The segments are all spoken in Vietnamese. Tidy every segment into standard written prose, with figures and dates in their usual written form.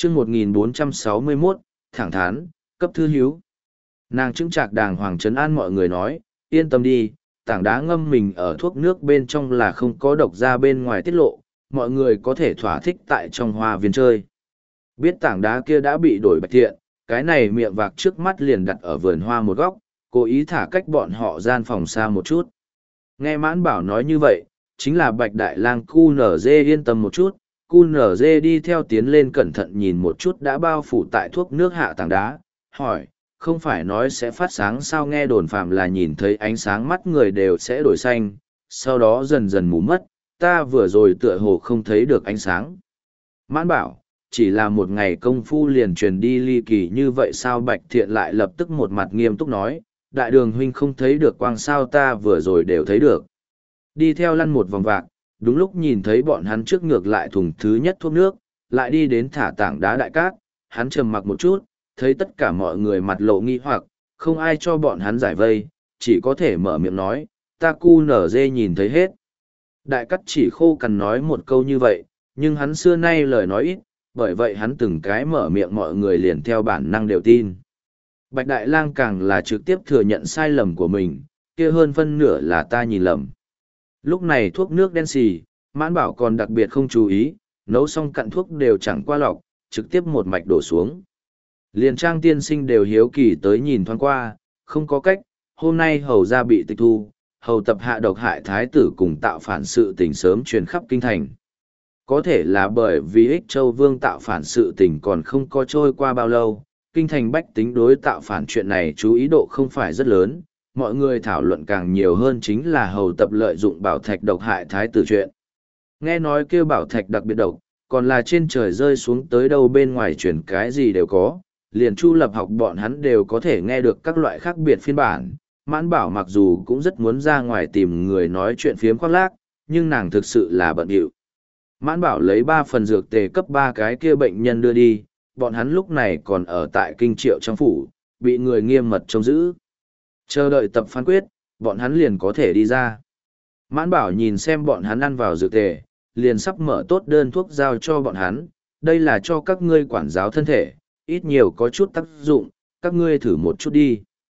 chương 1461, thẳng thắn, cấp thư hiếu. Nàng chứng trạc đàng hoàng trấn an mọi người nói, yên tâm đi, tảng đá ngâm mình ở thuốc nước bên trong là không có độc ra bên ngoài tiết lộ, mọi người có thể thỏa thích tại trong hoa viên chơi. Biết tảng đá kia đã bị đổi Bạch Thiện, cái này miệng vạc trước mắt liền đặt ở vườn hoa một góc, cố ý thả cách bọn họ gian phòng xa một chút. Nghe Mãn Bảo nói như vậy, chính là Bạch Đại Lang QNZ yên tâm một chút, QNZ đi theo tiến lên cẩn thận nhìn một chút đã bao phủ tại thuốc nước hạ tảng đá, hỏi, không phải nói sẽ phát sáng sao? Nghe đồn phạm là nhìn thấy ánh sáng mắt người đều sẽ đổi xanh, sau đó dần dần mù mất, ta vừa rồi tựa hồ không thấy được ánh sáng. Mãn Bảo, chỉ là một ngày công phu liền truyền đi ly kỳ như vậy sao? Bạch Thiện lại lập tức một mặt nghiêm túc nói, đại đường huynh không thấy được quang sao? Ta vừa rồi đều thấy được. Đi theo lăn một vòng vạc, đúng lúc nhìn thấy bọn hắn trước ngược lại thùng thứ nhất thuốc nước, lại đi đến thả tảng đá đại cát, hắn trầm mặc một chút, thấy tất cả mọi người mặt lộ nghi hoặc, không ai cho bọn hắn giải vây, chỉ có thể mở miệng nói, ta cu nở dê nhìn thấy hết. Đại cát chỉ khô cằn nói một câu như vậy, nhưng hắn xưa nay lời nói ít, bởi vậy hắn từng cái mở miệng mọi người liền theo bản năng đều tin. Bạch Đại Lang càng là trực tiếp thừa nhận sai lầm của mình, kia hơn phân nửa là ta nhìn lầm. Lúc này thuốc nước đen xì, Mãn Bảo còn đặc biệt không chú ý, nấu xong cặn thuốc đều chẳng qua lọc, trực tiếp một mạch đổ xuống. Liền Trang tiên sinh đều hiếu kỳ tới nhìn thoáng qua, không có cách, hôm nay hầu ra bị tịch thu, hầu tập hạ độc hại thái tử cùng tạo phản sự tình sớm truyền khắp kinh thành. Có thể là bởi vì Ích Châu Vương tạo phản sự tình còn không có trôi qua bao lâu, kinh thành bách tính đối tạo phản chuyện này chú ý độ không phải rất lớn, mọi người thảo luận càng nhiều hơn chính là hầu tập lợi dụng bảo thạch độc hại thái tử chuyện. Nghe nói kêu bảo thạch đặc biệt độc, còn là trên trời rơi xuống tới đâu bên ngoài chuyển cái gì đều có, liền Chu Lập học bọn hắn đều có thể nghe được các loại khác biệt phiên bản. Mãn Bảo mặc dù cũng rất muốn ra ngoài tìm người nói chuyện phiếm khoác lác, nhưng nàng thực sự là bận rộn. Mãn Bảo lấy 3 phần dược tề cấp 3 cái kia bệnh nhân đưa đi, bọn hắn lúc này còn ở tại Kinh Triệu trong phủ, bị người nghiêm mật trông giữ. Chờ đợi tập phán quyết, bọn hắn liền có thể đi ra. Mãn Bảo nhìn xem bọn hắn ăn vào dược tề, liền sắp mở tốt đơn thuốc giao cho bọn hắn, đây là cho các ngươi quản giáo thân thể, ít nhiều có chút tác dụng, các ngươi thử một chút đi.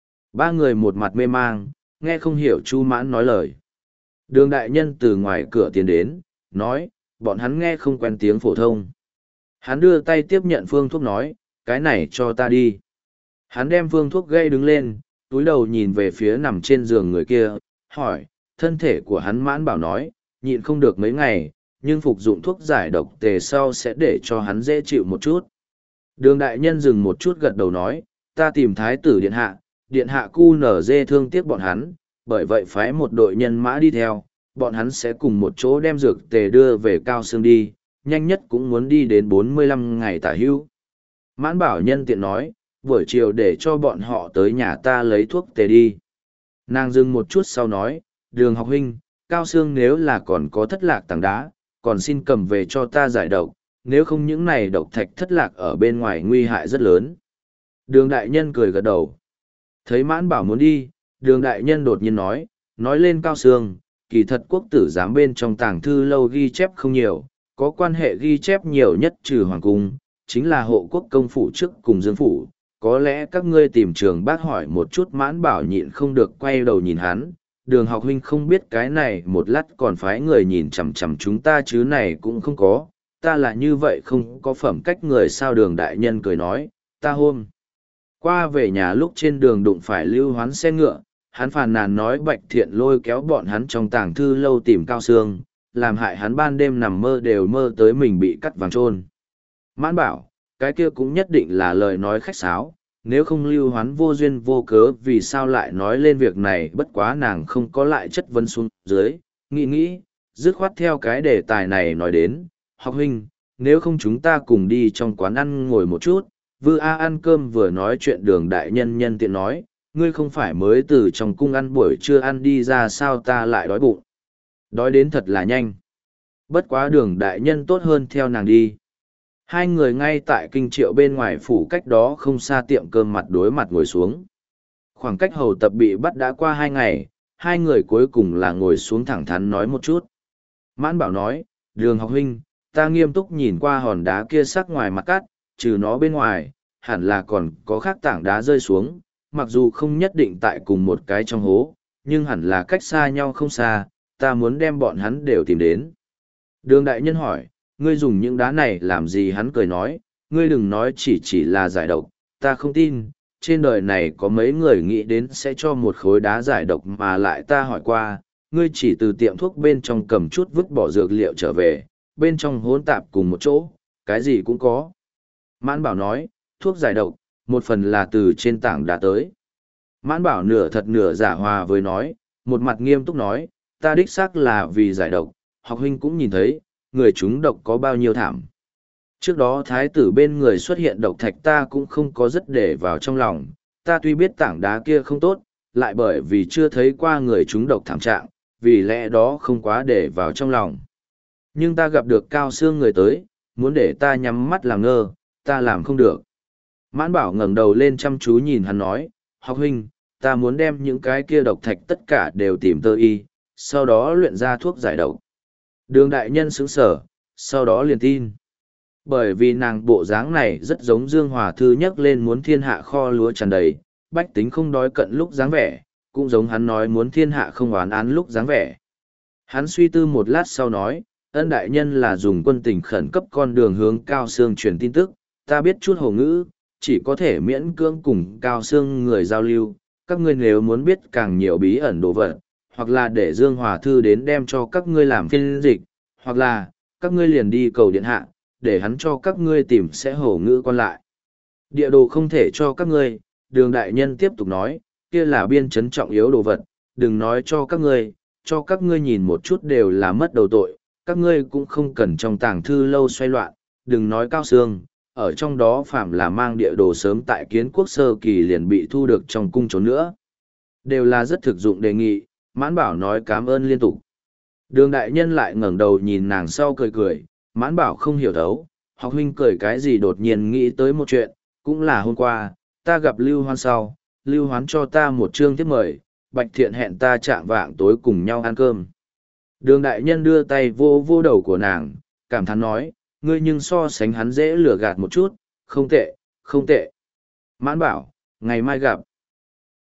3 người một mặt mê mang, nghe không hiểu Chu Mãn nói lời. Đường đại nhân từ ngoài cửa tiến đến, nói, bọn hắn nghe không quen tiếng phổ thông. Hắn đưa tay tiếp nhận phương thuốc nói, cái này cho ta đi. Hắn đem phương thuốc gây đứng lên, túi đầu nhìn về phía nằm trên giường người kia, hỏi, thân thể của hắn. Mãn Bảo nói, nhịn không được mấy ngày, nhưng phục dụng thuốc giải độc tề sau sẽ để cho hắn dễ chịu một chút. Đường đại nhân dừng một chút gật đầu nói, ta tìm thái tử điện hạ cu nở dê thương tiếc bọn hắn, bởi vậy phái một đội nhân mã đi theo, bọn hắn sẽ cùng một chỗ đem dược tề đưa về Cao Sương đi, nhanh nhất cũng muốn đi đến 45 ngày tả hữu. Mãn Bảo nhân tiện nói, buổi chiều để cho bọn họ tới nhà ta lấy thuốc tề đi. Nàng dừng một chút sau nói, Đường học huynh, Cao Sương nếu là còn có thất lạc tảng đá, còn xin cầm về cho ta giải độc, nếu không những này độc thạch thất lạc ở bên ngoài nguy hại rất lớn. Đường đại nhân cười gật đầu. Thấy Mãn Bảo muốn đi, đường đại nhân đột nhiên nói lên Cao Sương, kỳ thật quốc tử giám bên trong tàng thư lâu ghi chép không nhiều, có quan hệ ghi chép nhiều nhất trừ hoàng cung, chính là hộ quốc công phủ trước cùng dương phủ. Có lẽ các ngươi tìm Trường Bác hỏi một chút. Mãn Bảo nhịn không được quay đầu nhìn hắn, Đường học huynh không biết cái này một lát còn phái người nhìn chằm chằm chúng ta chứ này cũng không có, ta là như vậy không có phẩm cách người sao? Đường đại nhân cười nói, ta hôm qua về nhà lúc trên đường đụng phải Lưu Hoán xe ngựa, hắn phàn nàn nói Bạch Thiện lôi kéo bọn hắn trong tàng thư lâu tìm Cao Sương, làm hại hắn ban đêm nằm mơ đều mơ tới mình bị cắt vàng trôn. Mãn Bảo, cái kia cũng nhất định là lời nói khách sáo, nếu không Lưu Hoán vô duyên vô cớ vì sao lại nói lên việc này? Bất quá nàng không có lại chất vấn xuống dưới, nghĩ, dứt khoát theo cái đề tài này nói đến, học huynh, nếu không chúng ta cùng đi trong quán ăn ngồi một chút. Vư A ăn cơm vừa nói chuyện. Đường đại nhân nhân tiện nói, ngươi không phải mới từ trong cung ăn buổi trưa ăn đi ra sao? Ta lại đói bụng. Đói đến thật là nhanh. Bất quá đường đại nhân tốt hơn theo nàng đi. Hai người ngay tại Kinh Triệu bên ngoài phủ cách đó không xa tiệm cơm mặt đối mặt ngồi xuống. Khoảng cách hầu tập bị bắt đã qua 2 ngày, hai người cuối cùng là ngồi xuống thẳng thắn nói một chút. Mãn Bảo nói, Đường học huynh, ta nghiêm túc nhìn qua hòn đá kia sắc ngoài mặt cắt, trừ nó bên ngoài, hẳn là còn có khác tảng đá rơi xuống, mặc dù không nhất định tại cùng một cái trong hố, nhưng hẳn là cách xa nhau không xa, ta muốn đem bọn hắn đều tìm đến. Đường đại nhân hỏi, ngươi dùng những đá này làm gì? Hắn cười nói, ngươi đừng nói chỉ là giải độc, ta không tin, trên đời này có mấy người nghĩ đến sẽ cho một khối đá giải độc mà lại ta hỏi qua, ngươi chỉ từ tiệm thuốc bên trong cầm chút vứt bỏ dược liệu trở về, bên trong hỗn tạp cùng một chỗ, cái gì cũng có. Mãn Bảo nói, thuốc giải độc, một phần là từ trên tảng đá tới. Mãn Bảo nửa thật nửa giả hòa với nói, một mặt nghiêm túc nói, ta đích xác là vì giải độc, học huynh cũng nhìn thấy, người chúng độc có bao nhiêu thảm. Trước đó thái tử bên người xuất hiện độc thạch ta cũng không có rất để vào trong lòng, ta tuy biết tảng đá kia không tốt, lại bởi vì chưa thấy qua người chúng độc thảm trạng, vì lẽ đó không quá để vào trong lòng. Nhưng ta gặp được Cao Xương người tới, muốn để ta nhắm mắt làm ngơ, ta làm không được. Mãn Bảo ngẩng đầu lên chăm chú nhìn hắn nói, học huynh, ta muốn đem những cái kia độc thạch tất cả đều tìm tơ y, sau đó luyện ra thuốc giải độc. Đường đại nhân sững sở, sau đó liền tin. Bởi vì nàng bộ dáng này rất giống Dương Hòa Thư nhắc lên muốn thiên hạ kho lúa tràn đầy, bách tính không đói cận lúc dáng vẻ, cũng giống hắn nói muốn thiên hạ không oán án lúc dáng vẻ. Hắn suy tư một lát sau nói, ân đại nhân là dùng quân tình khẩn cấp con đường hướng Cao Xương truyền tin tức, ta biết chút hồ ngữ, chỉ có thể miễn cưỡng cùng Cao Xương người giao lưu, các ngươi nếu muốn biết càng nhiều bí ẩn đồ vật, hoặc là để Dương Hòa Thư đến đem cho các ngươi làm phiên dịch, hoặc là, các ngươi liền đi cầu điện hạ, để hắn cho các ngươi tìm sẽ hổ ngữ quan lại. Địa đồ không thể cho các ngươi, đường đại nhân tiếp tục nói, kia là biên chấn trọng yếu đồ vật, đừng nói cho các ngươi nhìn một chút đều là mất đầu tội, các ngươi cũng không cần trong tàng thư lâu xoay loạn, đừng nói Cao Xương, ở trong đó phạm là mang địa đồ sớm tại kiến quốc sơ kỳ liền bị thu được trong cung trốn nữa. Đều là rất thực dụng đề nghị, Mãn Bảo nói cảm ơn liên tục. Đường đại nhân lại ngẩng đầu nhìn nàng sau cười cười, Mãn Bảo không hiểu thấu, học huynh cười cái gì đột nhiên nghĩ tới một chuyện, cũng là hôm qua, ta gặp Lưu Hoan sau, Lưu Hoán cho ta một chương tiếp mời, Bạch Thiện hẹn ta chạm vạng tối cùng nhau ăn cơm. Đường đại nhân đưa tay vô vô đầu của nàng, cảm thán nói, ngươi nhưng so sánh hắn dễ lừa gạt một chút, không tệ, không tệ. Mãn Bảo, ngày mai gặp.